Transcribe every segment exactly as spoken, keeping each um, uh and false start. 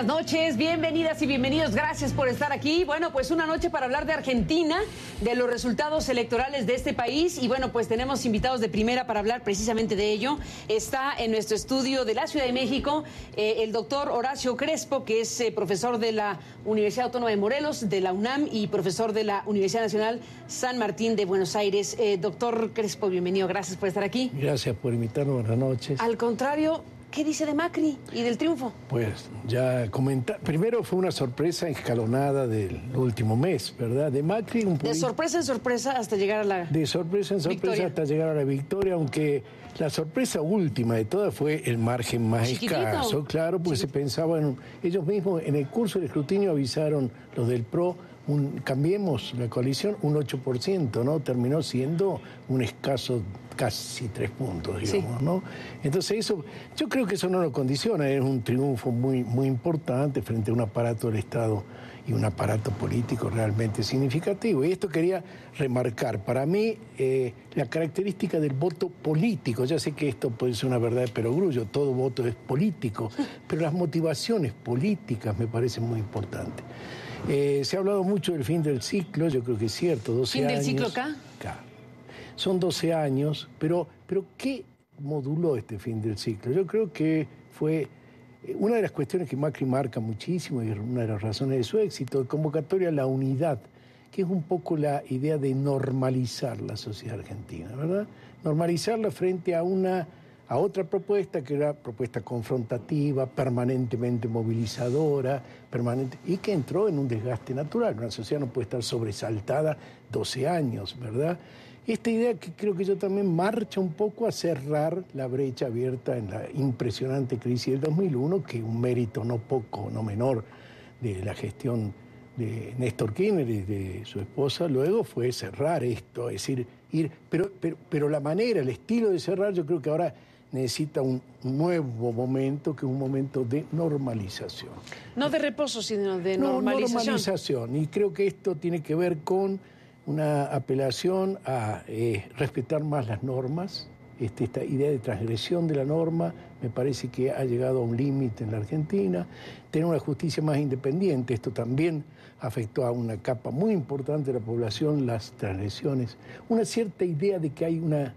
buenas noches, bienvenidas y bienvenidos, gracias por estar aquí. Bueno, pues una noche para hablar de Argentina, de los resultados electorales de este país y bueno, pues tenemos invitados de primera para hablar precisamente de ello. Está en nuestro estudio de la Ciudad de México eh, el doctor Horacio Crespo, que es eh, profesor de la Universidad Autónoma de Morelos, de la UNAM y profesor de la Universidad Nacional San Martín de Buenos Aires. Eh, doctor Crespo, bienvenido, gracias por estar aquí. Gracias por invitarnos, buenas noches. Al contrario, ¿qué dice de Macri y del triunfo? Pues ya comentar. Primero fue una sorpresa escalonada del último mes, ¿verdad? De Macri. Un de sorpresa en sorpresa hasta llegar a la De sorpresa en sorpresa victoria. hasta llegar a la victoria, aunque la sorpresa última de todas fue el margen más Chiquitito. escaso, claro, porque Chiquitito. se pensaba en. Ellos mismos en el curso del escrutinio avisaron, los del P R O, un, cambiemos la coalición, un ocho por ciento, ¿no? Terminó siendo un escaso casi tres puntos, digamos, sí. ¿no? Entonces eso, yo creo que eso no lo condiciona, es un triunfo muy, muy importante frente a un aparato del Estado y un aparato político realmente significativo. Y esto quería remarcar, para mí, eh, la característica del voto político. Ya sé que esto puede ser una verdad de perogrullo, todo voto es político, pero las motivaciones políticas me parecen muy importantes. Eh, se ha hablado mucho del fin del ciclo, yo creo que es cierto, doce ¿Fin años. del ciclo acá? Claro. Son doce años, pero, pero ¿qué moduló este fin del ciclo? Yo creo que fue una de las cuestiones que Macri marca muchísimo y es una de las razones de su éxito, convocatoria a la unidad, que es un poco la idea de normalizar la sociedad argentina, ¿verdad? Normalizarla frente a una a otra propuesta que era propuesta confrontativa, permanentemente movilizadora, permanente, y que entró en un desgaste natural. Una sociedad no puede estar sobresaltada doce años, ¿verdad? Esta idea que creo que yo también marcha un poco a cerrar la brecha abierta en la impresionante crisis del dos mil uno, que un mérito no poco, no menor de la gestión de Néstor Kirchner y de su esposa luego fue cerrar esto, es decir, ir, pero, pero, pero la manera, el estilo de cerrar, yo creo que ahora necesita un nuevo momento, que es un momento de normalización. No de reposo, sino de no, normalización. normalización. Y creo que esto tiene que ver con una apelación a eh, respetar más las normas. Este, esta idea de transgresión de la norma me parece que ha llegado a un límite en la Argentina. Tener una justicia más independiente, esto también afectó a una capa muy importante de la población, las transgresiones. Una cierta idea de que hay una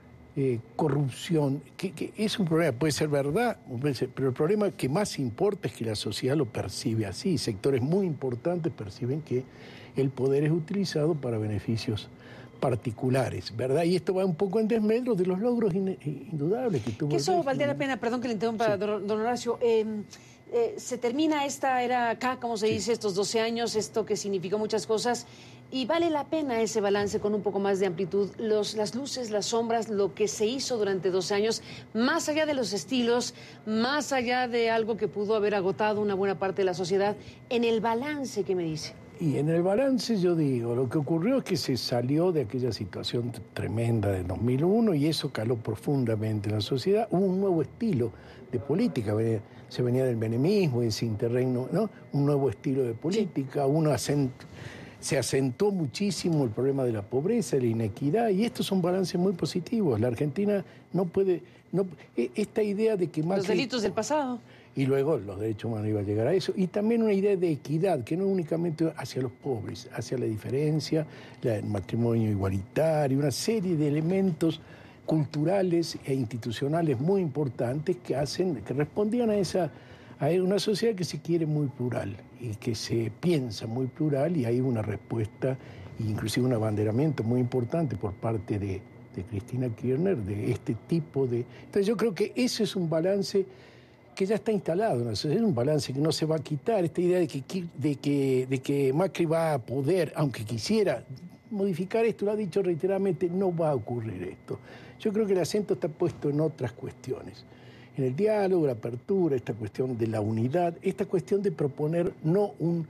Eh, corrupción, que, que es un problema, puede ser verdad, pero el problema que más importa es que la sociedad lo percibe así. Sectores muy importantes perciben que el poder es utilizado para beneficios particulares, ¿verdad? Y esto va un poco en desmedro de los logros in, indudables que tuvo. Que eso valdría la pena, perdón que le interrumpa, sí. don Horacio. Eh, eh, se termina esta era acá, como se sí. dice, estos doce años, esto que significó muchas cosas. Y vale la pena ese balance con un poco más de amplitud, los, las luces, las sombras, lo que se hizo durante doce años, más allá de los estilos, más allá de algo que pudo haber agotado una buena parte de la sociedad, en el balance, ¿qué me dice? Y en el balance yo digo, lo que ocurrió es que se salió de aquella situación tremenda del dos mil uno y eso caló profundamente en la sociedad. Hubo un nuevo estilo de política, se venía del menemismo y ese interregno, ¿no? Un nuevo estilo de política, sí. uno acento... Se acentuó muchísimo el problema de la pobreza, de la inequidad, y estos son balances muy positivos. La Argentina no puede... No, esta idea de que Macri... Los delitos del pasado. Y luego los derechos humanos iban a llegar a eso. Y también una idea de equidad, que no únicamente hacia los pobres, hacia la diferencia, el matrimonio igualitario, una serie de elementos culturales e institucionales muy importantes que hacen, que respondían a esa... Hay una sociedad que se quiere muy plural y que se piensa muy plural y hay una respuesta, inclusive un abanderamiento muy importante por parte de, de Cristina Kirchner de este tipo de... Entonces yo creo que ese es un balance que ya está instalado en la sociedad, es un balance que no se va a quitar, esta idea de que, de que, de que Macri va a poder, aunque quisiera modificar esto, lo ha dicho reiteradamente, no va a ocurrir esto. Yo creo que el acento está puesto en otras cuestiones. En el diálogo, la apertura, esta cuestión de la unidad, esta cuestión de proponer no un,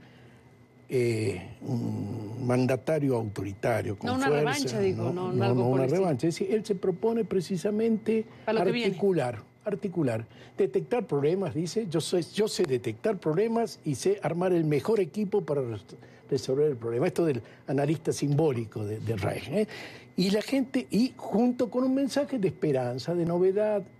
eh, un mandatario autoritario con no una fuerza, revancha, digo, no, no, no, algo no una por revancha. Es decir, él se propone precisamente articular, articular, detectar problemas, dice, yo, soy, yo sé detectar problemas y sé armar el mejor equipo para resolver el problema. Esto del analista simbólico de, del Reich, ¿eh? Y la gente, y junto con un mensaje de esperanza, de novedad,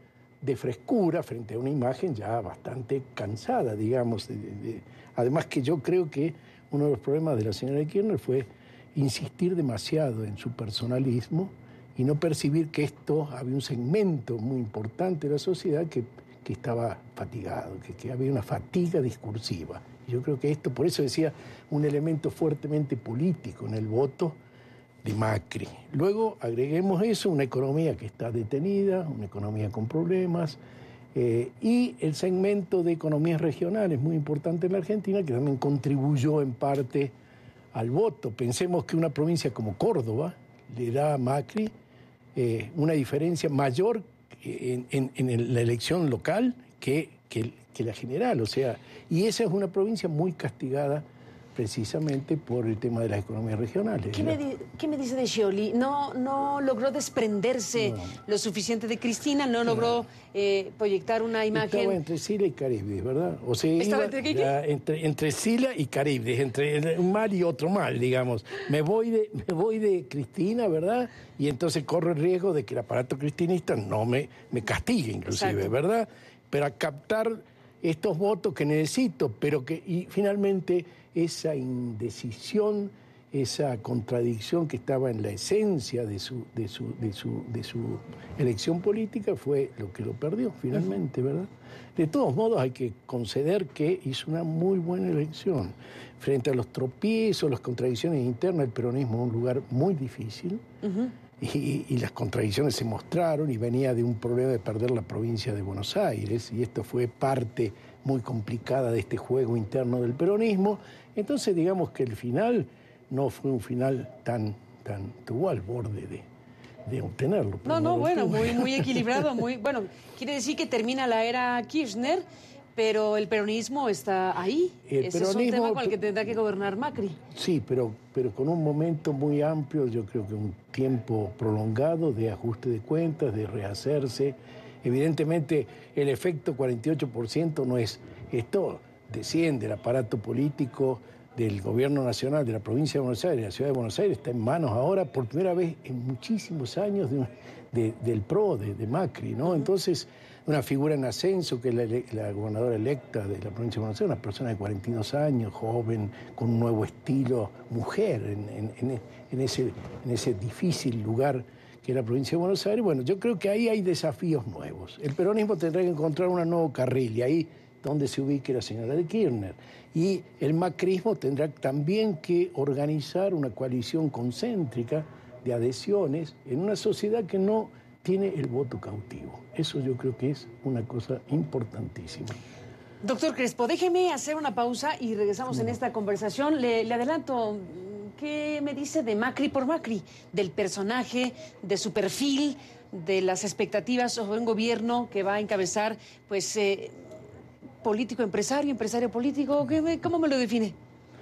de frescura frente a una imagen ya bastante cansada, digamos. De, de, además que yo creo que uno de los problemas de la señora Kirchner fue insistir demasiado en su personalismo y no percibir que esto había un segmento muy importante de la sociedad que, que estaba fatigado, que, que había una fatiga discursiva. Y yo creo que esto, por eso decía, un elemento fuertemente político en el voto de Macri. Luego agreguemos eso, una economía que está detenida, una economía con problemas, eh, y el segmento de economías regionales, muy importante en la Argentina, que también contribuyó en parte al voto. Pensemos que una provincia como Córdoba le da a Macri eh, una diferencia mayor en, en, en la elección local que, que, que la general, o sea, y esa es una provincia muy castigada precisamente por el tema de las economías regionales. ¿Qué me, di ¿qué me dice de Scioli? No, no logró desprenderse no. lo suficiente de Cristina, no logró eh, proyectar una imagen... Estaba entre Sila y Caribdis, ¿verdad? O sea, ¿Estaba iba, entre qué? ya, entre, entre Sila y Caribdis, entre un mal y otro mal, digamos. Me voy, de, me voy de Cristina, ¿verdad? Y entonces corro el riesgo de que el aparato cristinista no me, me castigue, inclusive, Exacto. ¿verdad? Pero a captar estos votos que necesito, pero que... Y finalmente... esa indecisión, esa contradicción que estaba en la esencia de su, de su, de su, de su elección política fue lo que lo perdió finalmente, ¿verdad? De todos modos hay que conceder que hizo una muy buena elección. Frente a los tropiezos, las contradicciones internas, el peronismo es un lugar muy difícil uh-huh. y, y las contradicciones se mostraron y venía de un problema de perder la provincia de Buenos Aires y esto fue parte muy complicada de este juego interno del peronismo. Entonces, digamos que el final no fue un final tan, tan, estuvo al borde de, de obtenerlo. No, no, bueno, muy, muy equilibrado, muy, bueno, quiere decir que termina la era Kirchner, pero el peronismo está ahí. El Ese peronismo, es un tema con el que tendrá que gobernar Macri. Sí, pero, pero con un momento muy amplio, yo creo que un tiempo prolongado de ajuste de cuentas, de rehacerse. Evidentemente, el efecto cuarenta y ocho por ciento no es esto. Desciende el aparato político del gobierno nacional de la provincia de Buenos Aires, de la ciudad de Buenos Aires, está en manos ahora por primera vez en muchísimos años de, de, del P R O, de, de Macri, ¿no? Entonces, una figura en ascenso que es la, la gobernadora electa de la provincia de Buenos Aires, una persona de cuarenta y dos años, joven, con un nuevo estilo, mujer, en, en, en, en, ese, en ese difícil lugar que es la provincia de Buenos Aires. Bueno, yo creo que ahí hay desafíos nuevos. El peronismo tendrá que encontrar un nuevo carril y ahí donde se ubique la señora de Kirchner. Y el macrismo tendrá también que organizar una coalición concéntrica de adhesiones en una sociedad que no tiene el voto cautivo. Eso yo creo que es una cosa importantísima. Doctor Crespo, déjeme hacer una pausa y regresamos no. en esta conversación. Le, le adelanto, ¿qué me dice de Macri por Macri? Del personaje, de su perfil, de las expectativas sobre un gobierno que va a encabezar, pues... Eh, político, empresario, empresario político, ¿cómo me lo define?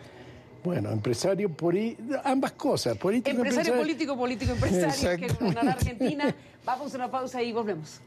Bueno, empresario, poli... ambas cosas. Político, empresario, empresario, político, político, empresario, que gobernará Argentina. Vamos a una pausa y volvemos.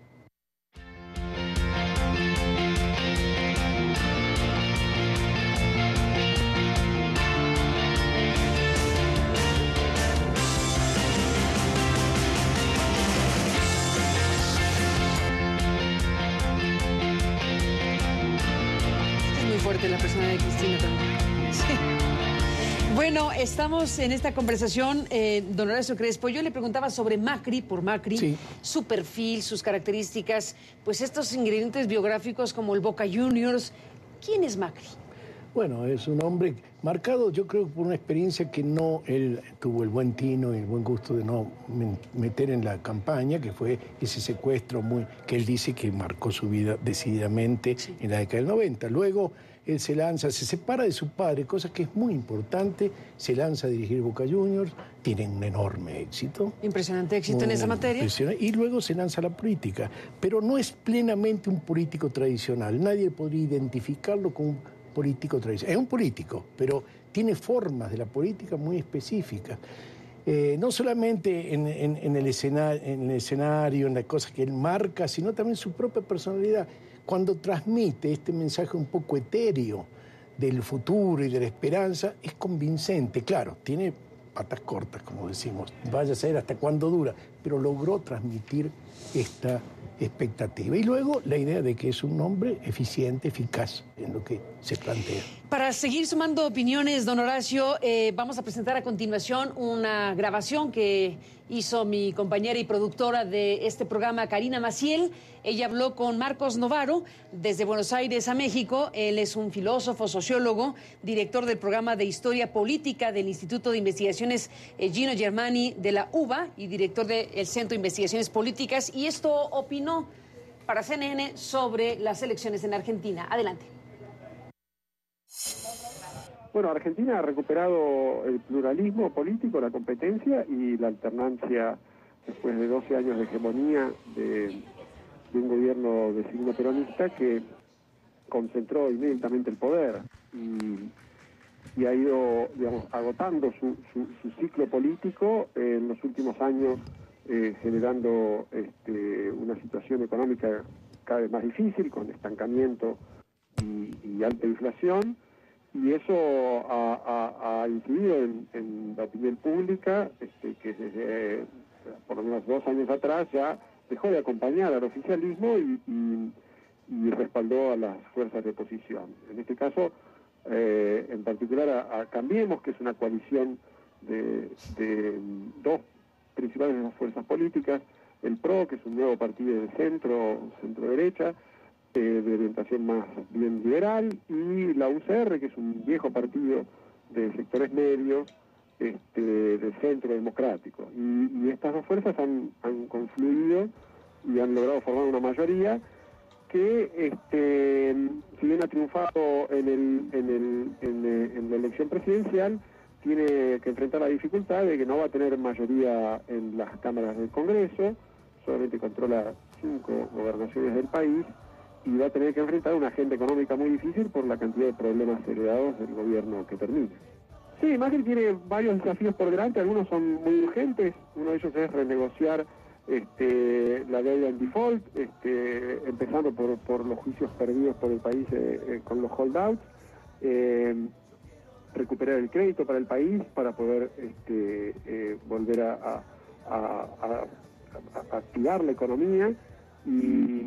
Fuerte la persona de Cristina también. Sí. Bueno, estamos en esta conversación, eh, don Horacio Crespo. Yo le preguntaba sobre Macri, por Macri, sí. su perfil, sus características, pues estos ingredientes biográficos como el Boca Juniors. ¿Quién es Macri? Bueno, es un hombre marcado, yo creo, por una experiencia que no él tuvo el buen tino y el buen gusto de no meter en la campaña, que fue ese secuestro muy que él dice que marcó su vida decididamente sí. en la década del noventa. Luego él se lanza, se separa de su padre, cosa que es muy importante, se lanza a dirigir Boca Juniors, tiene un enorme éxito. Impresionante éxito en esa materia. Y luego se lanza a la política, pero no es plenamente un político tradicional, nadie podría identificarlo con un político tradicional. Es un político, pero tiene formas de la política muy específicas. Eh, no solamente en, en, en, el escenario, en el escenario, en las cosas que él marca, sino también su propia personalidad. Cuando transmite este mensaje un poco etéreo del futuro y de la esperanza, es convincente. Claro, tiene patas cortas, como decimos, vaya a saber hasta cuándo dura, pero logró transmitir esta expectativa. Y luego la idea de que es un hombre eficiente, eficaz en lo que se plantea. Para seguir sumando opiniones, don Horacio, eh, vamos a presentar a continuación una grabación que hizo mi compañera y productora de este programa, Karina Maciel. Ella habló con Marcos Novaro desde Buenos Aires a México. Él es un filósofo, sociólogo, director del programa de Historia Política del Instituto de Investigaciones eh, Gino Germani de la U B A y director del Centro de Investigaciones Políticas. Y esto opinó para C N N sobre las elecciones en Argentina. Adelante. Bueno, Argentina ha recuperado el pluralismo político, la competencia y la alternancia después de doce años de hegemonía de, de un gobierno de signo peronista que concentró inmediatamente el poder y, y ha ido, digamos, agotando su, su, su ciclo político en los últimos años, eh, generando este, una situación económica cada vez más difícil, con estancamiento y, y alta inflación. Y eso ha, ha, ha incidido en, en la opinión pública, este, que desde eh, por lo menos dos años atrás ya dejó de acompañar al oficialismo y, y, y respaldó a las fuerzas de oposición. En este caso, eh, en particular a, a Cambiemos, que es una coalición de, de dos principales fuerzas políticas, el P R O, que es un nuevo partido de centro, centro-derecha, de orientación más bien liberal, y la U C R, que es un viejo partido de sectores medios, este, del centro democrático. Y, y estas dos fuerzas han, han confluido y han logrado formar una mayoría que, este, si bien ha triunfado en, el, en, el, en, el, en la elección presidencial, tiene que enfrentar la dificultad de que no va a tener mayoría en las cámaras del Congreso, solamente controla cinco gobernaciones del país, y va a tener que enfrentar una agenda económica muy difícil por la cantidad de problemas heredados del gobierno que termina. Sí, Macri tiene varios desafíos por delante, algunos son muy urgentes, uno de ellos es renegociar este, la deuda en default, este, empezando por, por los juicios perdidos por el país eh, eh, con los holdouts, eh, recuperar el crédito para el país para poder este, eh, volver a, a, a, a, a activar la economía y...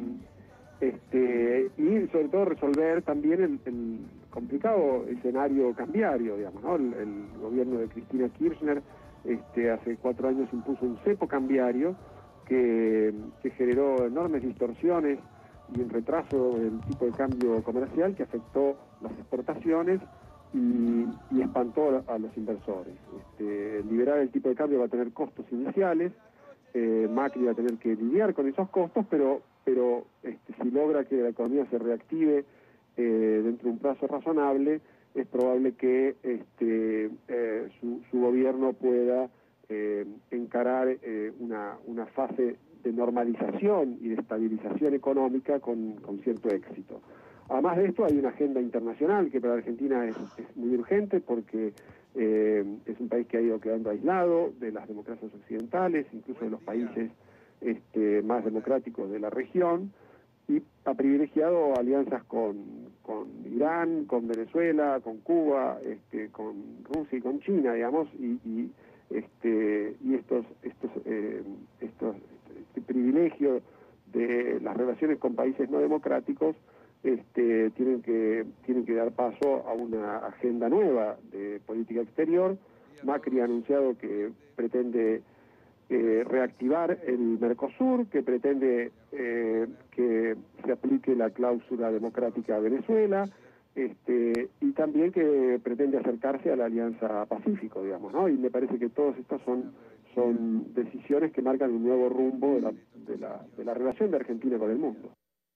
Este, y sobre todo resolver también el, el complicado escenario cambiario, digamos, ¿no? El, el gobierno de Cristina Kirchner este, hace cuatro años impuso un cepo cambiario que, que generó enormes distorsiones y un retraso del tipo de cambio comercial que afectó las exportaciones y, y espantó a los inversores. Este, liberar el tipo de cambio va a tener costos iniciales, eh, Macri va a tener que lidiar con esos costos, pero pero este, si logra que la economía se reactive eh, dentro de un plazo razonable, es probable que este, eh, su, su gobierno pueda eh, encarar eh, una, una fase de normalización y de estabilización económica con, con cierto éxito. Además de esto, hay una agenda internacional que para Argentina es, es muy urgente porque eh, es un país que ha ido quedando aislado de las democracias occidentales, incluso de los países Este, más democráticos de la región, y ha privilegiado alianzas con, con Irán, con Venezuela, con Cuba, este, con Rusia y con China, digamos, y, y, este, y estos, estos, eh, estos este privilegio de las relaciones con países no democráticos este, tienen que, tienen que dar paso a una agenda nueva de política exterior. Macri ha anunciado que pretende Eh, reactivar el Mercosur, que pretende eh, que se aplique la cláusula democrática a Venezuela, este, y también que pretende acercarse a la Alianza Pacífico, digamos, ¿no? Y me parece que todas estas son, son decisiones que marcan un nuevo rumbo de la, de la, de la relación de Argentina con el mundo.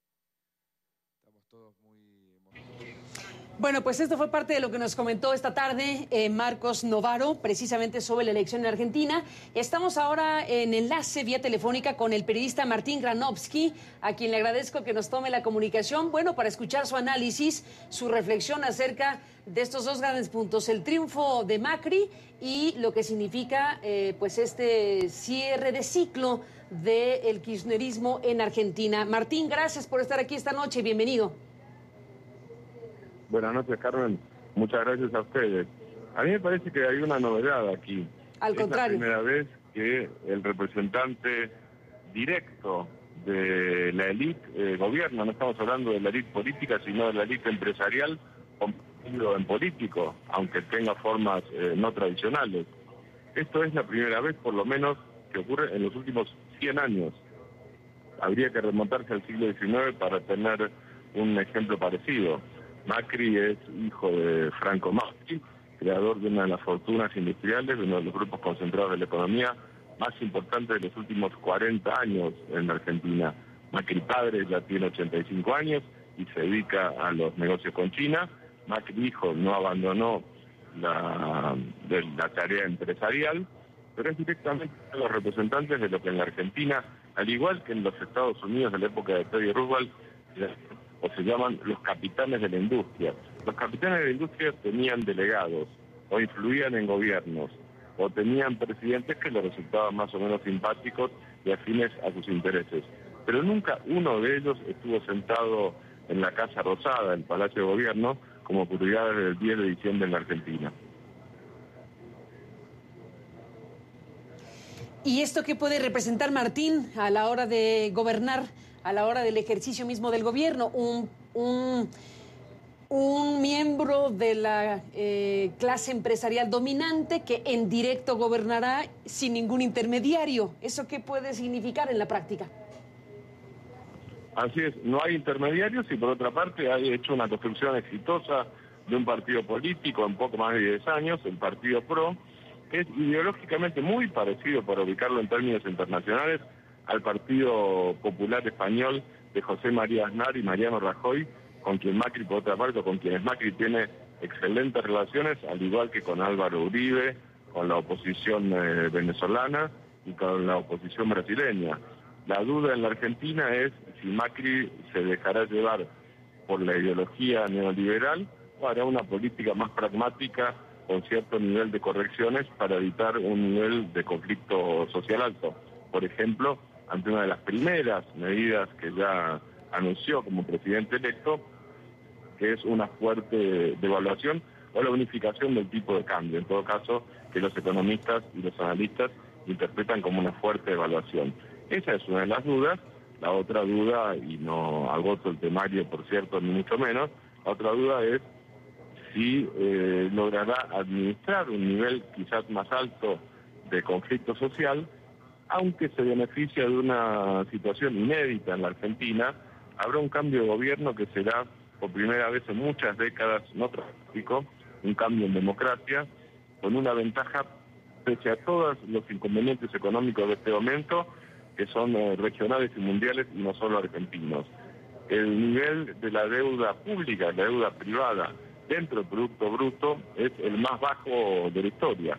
Bueno, pues esto fue parte de lo que nos comentó esta tarde eh, Marcos Novaro, precisamente sobre la elección en Argentina. Estamos ahora en enlace vía telefónica con el periodista Martín Granovsky, a quien le agradezco que nos tome la comunicación, bueno, para escuchar su análisis, su reflexión acerca de estos dos grandes puntos, el triunfo de Macri y lo que significa eh, pues este cierre de ciclo del kirchnerismo en Argentina. Martín, gracias por estar aquí esta noche, bienvenido. Buenas noches, Carmen. Muchas gracias a ustedes. A mí me parece que hay una novedad aquí. Al contrario. Es la primera vez que el representante directo de la élite eh, gobierno, no estamos hablando de la élite política, sino de la élite empresarial convertido en político, aunque tenga formas eh, no tradicionales. Esto es la primera vez, por lo menos, que ocurre en los últimos cien años. Habría que remontarse al siglo diecinueve para tener un ejemplo parecido. Macri es hijo de Franco Macri, creador de una de las fortunas industriales, de uno de los grupos concentrados de la economía más importantes de los últimos cuarenta años en la Argentina. Macri padre ya tiene ochenta y cinco años y se dedica a los negocios con China. Macri hijo no abandonó la, de la tarea empresarial, pero es directamente a los representantes de lo que en la Argentina, al igual que en los Estados Unidos de la época de Teddy Roosevelt, o se llaman los capitanes de la industria. Los capitanes de la industria tenían delegados o influían en gobiernos o tenían presidentes que les resultaban más o menos simpáticos y afines a sus intereses. Pero nunca uno de ellos estuvo sentado en la Casa Rosada, el Palacio de Gobierno, como ocurrirá desde el diez de diciembre en la Argentina. ¿Y esto qué puede representar, Martín, a la hora de gobernar, a la hora del ejercicio mismo del gobierno? Un, un, un miembro de la eh, clase empresarial dominante que en directo gobernará sin ningún intermediario. ¿Eso qué puede significar en la práctica? Así es, no hay intermediarios y por otra parte ha hecho una construcción exitosa de un partido político en poco más de diez años, el Partido PRO, que es ideológicamente muy parecido, para ubicarlo en términos internacionales, al Partido Popular Español de José María Aznar y Mariano Rajoy, con quien Macri, por otra parte, con quienes Macri tiene excelentes relaciones, al igual que con Álvaro Uribe, con la oposición eh, venezolana y con la oposición brasileña. La duda en la Argentina es si Macri se dejará llevar por la ideología neoliberal o hará una política más pragmática con cierto nivel de correcciones para evitar un nivel de conflicto social alto. Por ejemplo, ante una de las primeras medidas que ya anunció como presidente electo, que es una fuerte devaluación o la unificación del tipo de cambio, en todo caso que los economistas y los analistas interpretan como una fuerte devaluación. Esa es una de las dudas. La otra duda, y no agoto el temario por cierto, ni mucho menos, la otra duda es si eh, logrará administrar un nivel quizás más alto de conflicto social, aunque se beneficia de una situación inédita en la Argentina. Habrá un cambio de gobierno que será por primera vez en muchas décadas no trágico, un cambio en democracia, con una ventaja pese a todos los inconvenientes económicos de este momento, que son eh, regionales y mundiales y no solo argentinos. El nivel de la deuda pública, la deuda privada dentro del Producto Bruto es el más bajo de la historia.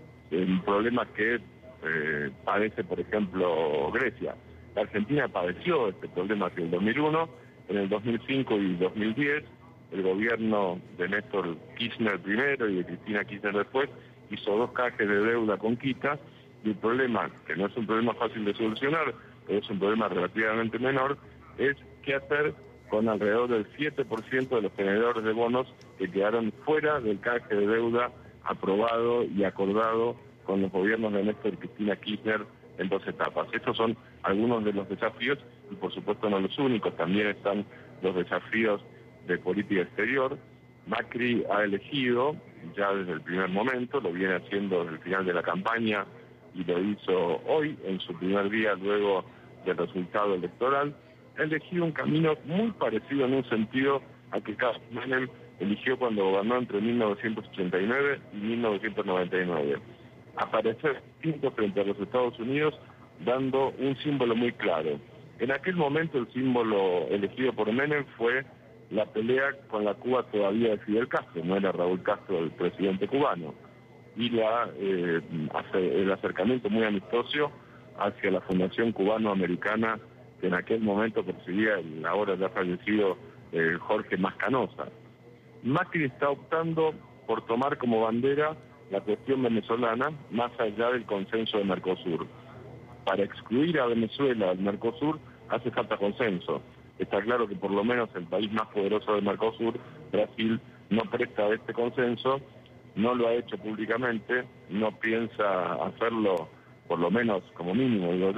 El problema que eh, padece, por ejemplo, Grecia. La Argentina padeció este problema hacia el dos mil uno, en el dos mil cinco y dos mil diez, el gobierno de Néstor Kirchner primero y de Cristina Kirchner después hizo dos cajes de deuda con quita, y el problema, que no es un problema fácil de solucionar, pero es un problema relativamente menor, es qué hacer con alrededor del siete por ciento de los tenedores de bonos que quedaron fuera del canje de deuda aprobado y acordado con los gobiernos de Néstor y Cristina Kirchner en dos etapas. Estos son algunos de los desafíos y por supuesto no los únicos, también están los desafíos de política exterior. Macri ha elegido, ya desde el primer momento, lo viene haciendo desde el final de la campaña y lo hizo hoy en su primer día luego del resultado electoral, ha elegido un camino muy parecido en un sentido a que Carlos Menem eligió cuando gobernó entre mil novecientos ochenta y nueve y mil novecientos noventa y nueve. Aparecer distinto frente a los Estados Unidos dando un símbolo muy claro. En aquel momento el símbolo elegido por Menem fue la pelea con la Cuba todavía de Fidel Castro, no era Raúl Castro el presidente cubano, y la, eh, el acercamiento muy amistoso hacia la Fundación Cubano-Americana que en aquel momento perseguía el ahora ya fallecido eh, Jorge Mascanosa. Macri está optando por tomar como bandera la cuestión venezolana más allá del consenso de Mercosur. Para excluir a Venezuela del Mercosur hace falta consenso. Está claro que por lo menos el país más poderoso del Mercosur, Brasil, no presta este consenso, no lo ha hecho públicamente, no piensa hacerlo, por lo menos como mínimo, digo yo,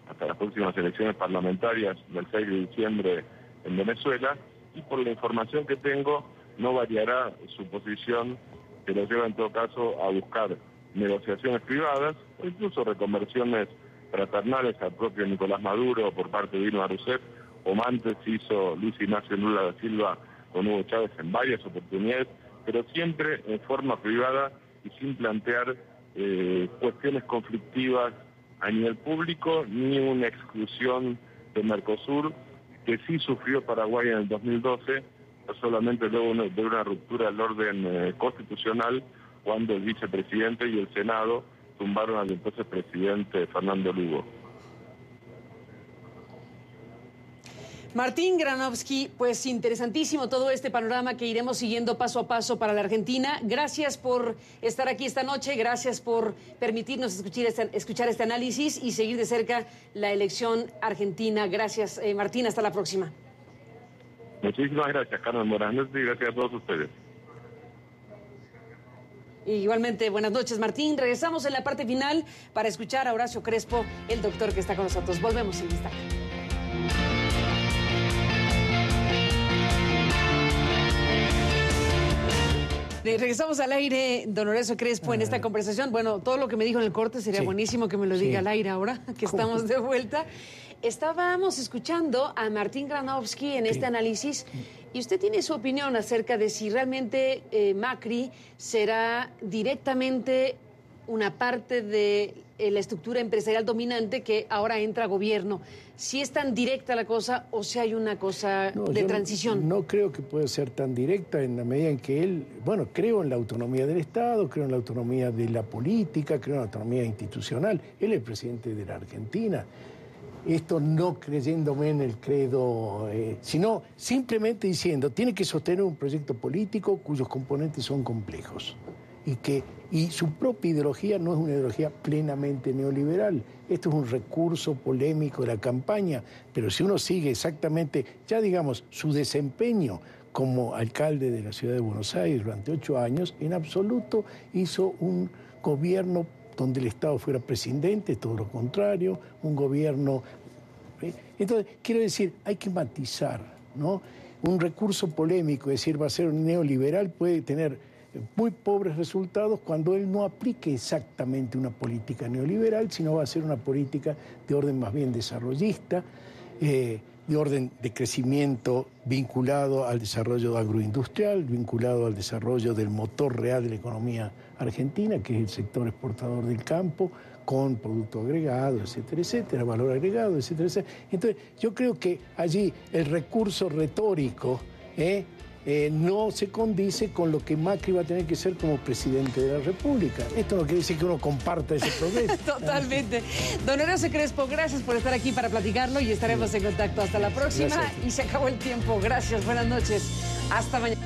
hasta las próximas elecciones parlamentarias del seis de diciembre en Venezuela, y por la información que tengo no variará su posición, que lo lleva en todo caso a buscar negociaciones privadas o incluso reconversiones fraternales al propio Nicolás Maduro por parte de Dilma Rousseff, como antes hizo Luis Ignacio Lula da Silva con Hugo Chávez en varias oportunidades, pero siempre en forma privada y sin plantear eh, cuestiones conflictivas a nivel público, ni una exclusión de Mercosur, que sí sufrió Paraguay en el dos mil doce, no solamente luego de una ruptura del orden eh, constitucional, cuando el vicepresidente y el Senado tumbaron al entonces presidente Fernando Lugo. Martín Granovsky, pues interesantísimo todo este panorama que iremos siguiendo paso a paso para la Argentina. Gracias por estar aquí esta noche, gracias por permitirnos escuchar este, escuchar este análisis y seguir de cerca la elección argentina. Gracias, eh, Martín, hasta la próxima. Muchísimas gracias, Carmen. Buenas noches y gracias a todos ustedes. Igualmente, buenas noches, Martín. Regresamos en la parte final para escuchar a Horacio Crespo, el doctor que está con nosotros. Volvemos en instante. Regresamos al aire, don Horacio Crespo, en esta conversación. Bueno, todo lo que me dijo en el corte sería sí. buenísimo que me lo diga sí. al aire ahora, que ¿Cómo? estamos de vuelta. Estábamos escuchando a Martín Granovsky en sí. este análisis y usted tiene su opinión acerca de si realmente eh, Macri será directamente una parte de eh, la estructura empresarial dominante que ahora entra a gobierno. Si es tan directa la cosa o si hay una cosa no, de transición. No, no creo que pueda ser tan directa en la medida en que él, bueno, creo en la autonomía del Estado, creo en la autonomía de la política, creo en la autonomía institucional. Él es el presidente de la Argentina. Esto no creyéndome en el credo, eh, sino simplemente diciendo, tiene que sostener un proyecto político cuyos componentes son complejos. Y que y su propia ideología no es una ideología plenamente neoliberal. Esto es un recurso polémico de la campaña, pero si uno sigue exactamente, ya digamos, su desempeño como alcalde de la ciudad de Buenos Aires durante ocho años, en absoluto hizo un gobierno donde el Estado fuera presidente, todo lo contrario, un gobierno... ¿eh? Entonces, quiero decir, hay que matizar, ¿no? Un recurso polémico, es decir, va a ser un neoliberal, puede tener muy pobres resultados cuando él no aplique exactamente una política neoliberal, sino va a ser una política de orden más bien desarrollista, eh, de orden de crecimiento vinculado al desarrollo agroindustrial, vinculado al desarrollo del motor real de la economía argentina, que es el sector exportador del campo, con producto agregado, etcétera, etcétera, valor agregado, etcétera, etcétera. Entonces, yo creo que allí el recurso retórico, ¿eh? Eh, no se condice con lo que Macri va a tener que ser como presidente de la República. Esto no quiere decir que uno comparta ese progreso. Totalmente. Don Horacio Crespo, gracias por estar aquí para platicarlo y estaremos en contacto. Hasta la próxima. Gracias. Y se acabó el tiempo. Gracias, buenas noches. Hasta mañana.